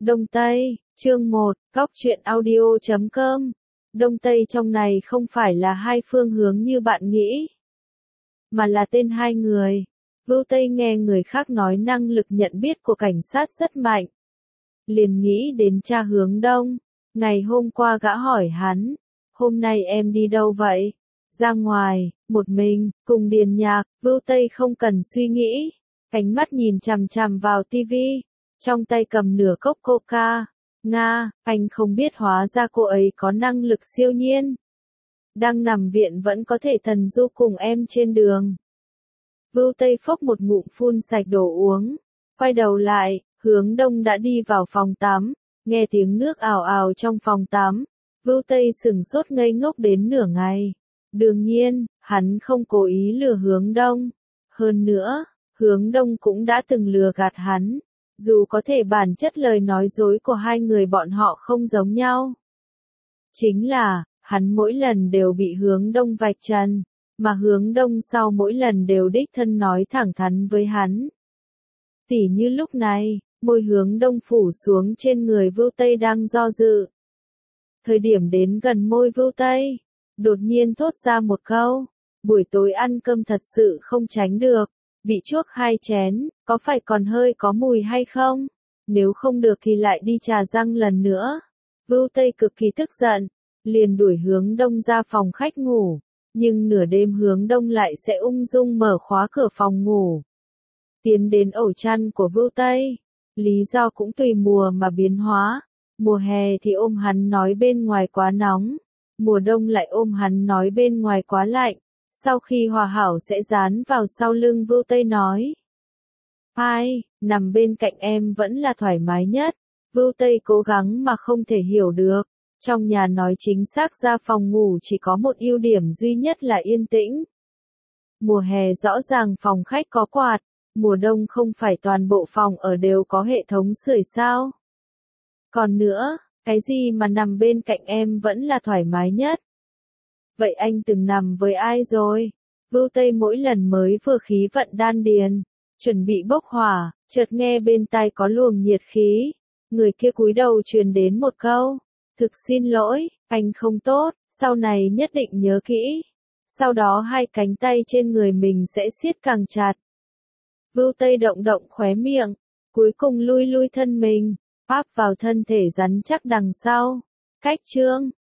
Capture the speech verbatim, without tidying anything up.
Đông Tây, chương một, Cóc truyện audio chấm com. Đông Tây trong này không phải là hai phương hướng như bạn nghĩ, mà là tên hai người. Vưu Tây nghe người khác nói năng lực nhận biết của cảnh sát rất mạnh, liền nghĩ đến cha Hướng Đông. Ngày hôm qua gã hỏi hắn, hôm nay em đi đâu vậy? Ra ngoài, một mình, cùng Điền Nhạc. Vưu Tây không cần suy nghĩ, ánh mắt nhìn chằm chằm vào tivi, trong tay cầm nửa cốc coca. Nga, anh không biết hóa ra cô ấy có năng lực siêu nhiên. Đang nằm viện vẫn có thể thần du cùng em trên đường. Vưu Tây phốc một ngụm phun sạch đồ uống, quay đầu lại, Hướng Đông đã đi vào phòng tắm, nghe tiếng nước ào ào trong phòng tắm. Vưu Tây sửng sốt ngây ngốc đến nửa ngày. Đương nhiên, hắn không cố ý lừa Hướng Đông. Hơn nữa, Hướng Đông cũng đã từng lừa gạt hắn. Dù có thể bản chất lời nói dối của hai người bọn họ không giống nhau. Chính là, hắn mỗi lần đều bị Hướng Đông vạch trần, mà Hướng Đông sau mỗi lần đều đích thân nói thẳng thắn với hắn. Tỉ như lúc này, môi Hướng Đông phủ xuống trên người Vưu Tây đang do dự. Thời điểm đến gần môi Vưu Tây, đột nhiên thốt ra một câu, buổi tối ăn cơm thật sự không tránh được. Bị chuốc hai chén, có phải còn hơi có mùi hay không? Nếu không được thì lại đi trà răng lần nữa. Vưu Tây cực kỳ tức giận, liền đuổi Hướng Đông ra phòng khách ngủ. Nhưng nửa đêm Hướng Đông lại sẽ ung dung mở khóa cửa phòng ngủ, tiến đến ổ chăn của Vưu Tây. Lý do cũng tùy mùa mà biến hóa. Mùa hè thì ôm hắn nói bên ngoài quá nóng, mùa đông lại ôm hắn nói bên ngoài quá lạnh. Sau khi hòa hảo sẽ dán vào sau lưng Vưu Tây nói. Ai, nằm bên cạnh em vẫn là thoải mái nhất. Vưu Tây cố gắng mà không thể hiểu được. Trong nhà nói chính xác ra phòng ngủ chỉ có một ưu điểm duy nhất là yên tĩnh. Mùa hè rõ ràng phòng khách có quạt, mùa đông không phải toàn bộ phòng ở đều có hệ thống sưởi sao. Còn nữa, cái gì mà nằm bên cạnh em vẫn là thoải mái nhất? Vậy anh từng nằm với ai rồi? Vưu Tây mỗi lần mới vừa khí vận đan điền, chuẩn bị bốc hỏa, chợt nghe bên tai có luồng nhiệt khí. Người kia cúi đầu truyền đến một câu, thực xin lỗi, anh không tốt, sau này nhất định nhớ kỹ. Sau đó hai cánh tay trên người mình sẽ siết càng chặt. Vưu Tây động động khóe miệng, cuối cùng lui lui thân mình, áp vào thân thể rắn chắc đằng sau. Cách chương